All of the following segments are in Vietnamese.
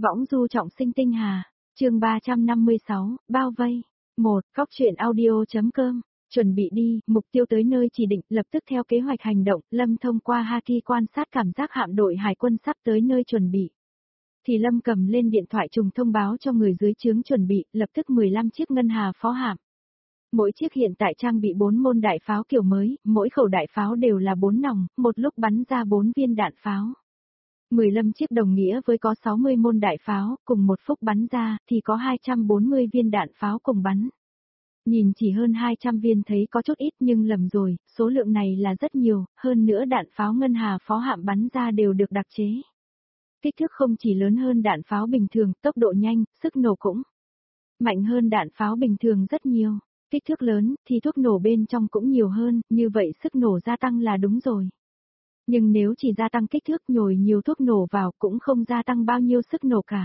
Võng du trọng sinh tinh hà, chương 356, bao vây. 1. Góc truyện audio.com. Chuẩn bị đi, mục tiêu tới nơi chỉ định, lập tức theo kế hoạch hành động, Lâm thông qua Haki quan sát cảm giác hạm đội hải quân sắp tới nơi chuẩn bị. Thì Lâm cầm lên điện thoại trùng thông báo cho người dưới trướng chuẩn bị, lập tức 15 chiếc ngân hà phó hạm. Mỗi chiếc hiện tại trang bị 4 môn đại pháo kiểu mới, mỗi khẩu đại pháo đều là 4 nòng, một lúc bắn ra 4 viên đạn pháo. 15 chiếc đồng nghĩa với có 60 môn đại pháo, cùng một phút bắn ra, thì có 240 viên đạn pháo cùng bắn. Nhìn chỉ hơn 200 viên thấy có chút ít nhưng lầm rồi, số lượng này là rất nhiều, hơn nữa đạn pháo ngân hà phó hạm bắn ra đều được đặc chế. Kích thước không chỉ lớn hơn đạn pháo bình thường, tốc độ nhanh, sức nổ cũng mạnh hơn đạn pháo bình thường rất nhiều. Kích thước lớn, thì thuốc nổ bên trong cũng nhiều hơn, như vậy sức nổ gia tăng là đúng rồi. Nhưng nếu chỉ gia tăng kích thước nhồi nhiều thuốc nổ vào cũng không gia tăng bao nhiêu sức nổ cả.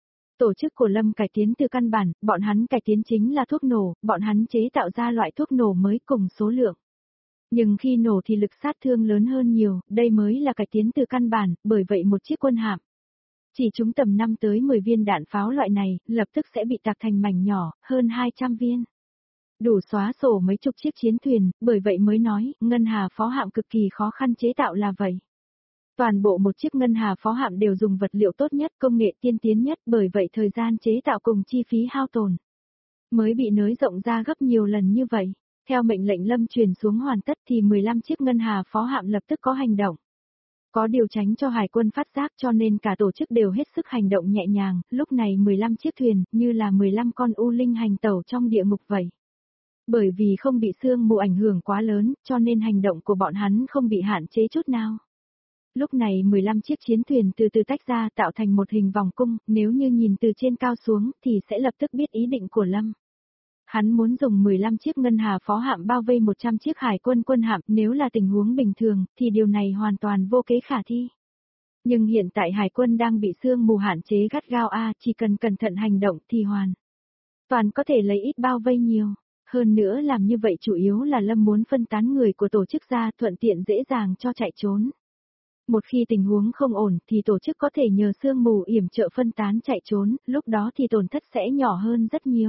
Tổ chức của Lâm cải tiến từ căn bản, bọn hắn cải tiến chính là thuốc nổ, bọn hắn chế tạo ra loại thuốc nổ mới cùng số lượng. Nhưng khi nổ thì lực sát thương lớn hơn nhiều, đây mới là cải tiến từ căn bản, bởi vậy một chiếc quân hạm chỉ trúng tầm 5 tới 10 viên đạn pháo loại này, lập tức sẽ bị tạc thành mảnh nhỏ, hơn 200 viên. Đủ xóa sổ mấy chục chiếc chiến thuyền, bởi vậy mới nói, ngân hà phó hạm cực kỳ khó khăn chế tạo là vậy. Toàn bộ một chiếc ngân hà phó hạm đều dùng vật liệu tốt nhất, công nghệ tiên tiến nhất, bởi vậy thời gian chế tạo cùng chi phí hao tổn mới bị nới rộng ra gấp nhiều lần như vậy. Theo mệnh lệnh Lâm truyền xuống hoàn tất thì 15 chiếc ngân hà phó hạm lập tức có hành động. Có điều tránh cho hải quân phát giác cho nên cả tổ chức đều hết sức hành động nhẹ nhàng, lúc này 15 chiếc thuyền, như là 15 con u linh hành tẩu trong địa ngục vậy. Bởi vì không bị sương mù ảnh hưởng quá lớn, cho nên hành động của bọn hắn không bị hạn chế chút nào. Lúc này 15 chiếc chiến thuyền từ từ tách ra tạo thành một hình vòng cung, nếu như nhìn từ trên cao xuống thì sẽ lập tức biết ý định của Lâm. Hắn muốn dùng 15 chiếc ngân hà phó hạm bao vây 100 chiếc hải quân quân hạm, nếu là tình huống bình thường thì điều này hoàn toàn vô kế khả thi. Nhưng hiện tại hải quân đang bị sương mù hạn chế gắt gao chỉ cần cẩn thận hành động thì hoàn toàn có thể lấy ít bao vây nhiều. Hơn nữa làm như vậy chủ yếu là Lâm muốn phân tán người của tổ chức ra thuận tiện dễ dàng cho chạy trốn. Một khi tình huống không ổn thì tổ chức có thể nhờ sương mù yểm trợ phân tán chạy trốn, lúc đó thì tổn thất sẽ nhỏ hơn rất nhiều.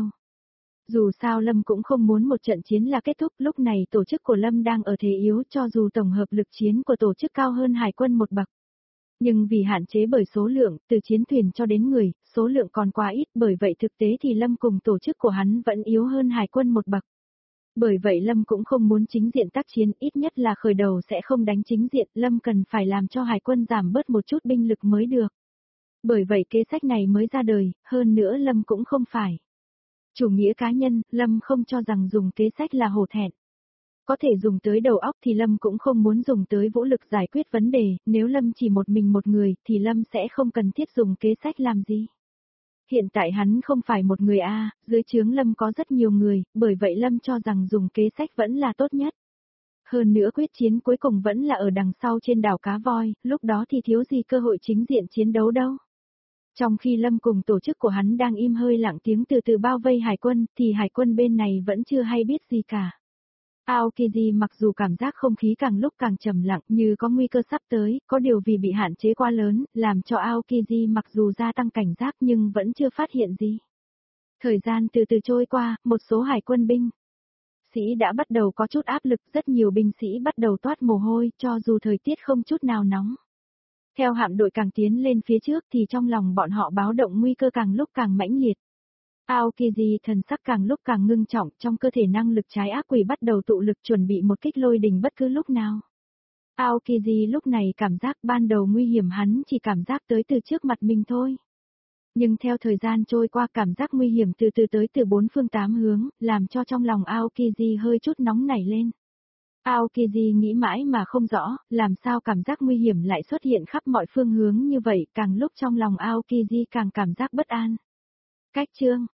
Dù sao Lâm cũng không muốn một trận chiến là kết thúc, lúc này tổ chức của Lâm đang ở thế yếu cho dù tổng hợp lực chiến của tổ chức cao hơn hải quân một bậc. Nhưng vì hạn chế bởi số lượng, từ chiến thuyền cho đến người, số lượng còn quá ít, bởi vậy thực tế thì Lâm cùng tổ chức của hắn vẫn yếu hơn hải quân một bậc. Bởi vậy Lâm cũng không muốn chính diện tác chiến, ít nhất là khởi đầu sẽ không đánh chính diện, Lâm cần phải làm cho hải quân giảm bớt một chút binh lực mới được. Bởi vậy kế sách này mới ra đời, hơn nữa Lâm cũng không phải chủ nghĩa cá nhân, Lâm không cho rằng dùng kế sách là hổ thẹn. Có thể dùng tới đầu óc thì Lâm cũng không muốn dùng tới vũ lực giải quyết vấn đề, nếu Lâm chỉ một mình một người thì Lâm sẽ không cần thiết dùng kế sách làm gì. Hiện tại hắn không phải một người dưới trướng Lâm có rất nhiều người, bởi vậy Lâm cho rằng dùng kế sách vẫn là tốt nhất. Hơn nữa quyết chiến cuối cùng vẫn là ở đằng sau trên đảo Cá Voi, lúc đó thì thiếu gì cơ hội chính diện chiến đấu đâu. Trong khi Lâm cùng tổ chức của hắn đang im hơi lặng tiếng từ từ bao vây hải quân, thì hải quân bên này vẫn chưa hay biết gì cả. Aokiji mặc dù cảm giác không khí càng lúc càng trầm lặng như có nguy cơ sắp tới, có điều vì bị hạn chế quá lớn, làm cho Aokiji mặc dù gia tăng cảnh giác nhưng vẫn chưa phát hiện gì. Thời gian từ từ trôi qua, một số hải quân binh sĩ đã bắt đầu có chút áp lực, rất nhiều binh sĩ bắt đầu toát mồ hôi, cho dù thời tiết không chút nào nóng. Theo hạm đội càng tiến lên phía trước thì trong lòng bọn họ báo động nguy cơ càng lúc càng mãnh liệt. Aokiji thần sắc càng lúc càng ngưng trọng, trong cơ thể năng lực trái ác quỷ bắt đầu tụ lực chuẩn bị một kích lôi đình bất cứ lúc nào. Aokiji lúc này cảm giác ban đầu nguy hiểm hắn chỉ cảm giác tới từ trước mặt mình thôi. Nhưng theo thời gian trôi qua cảm giác nguy hiểm từ từ tới từ bốn phương tám hướng, làm cho trong lòng Aokiji hơi chút nóng nảy lên. Aokiji nghĩ mãi mà không rõ, làm sao cảm giác nguy hiểm lại xuất hiện khắp mọi phương hướng như vậy, càng lúc trong lòng Aokiji càng cảm giác bất an. Cách chương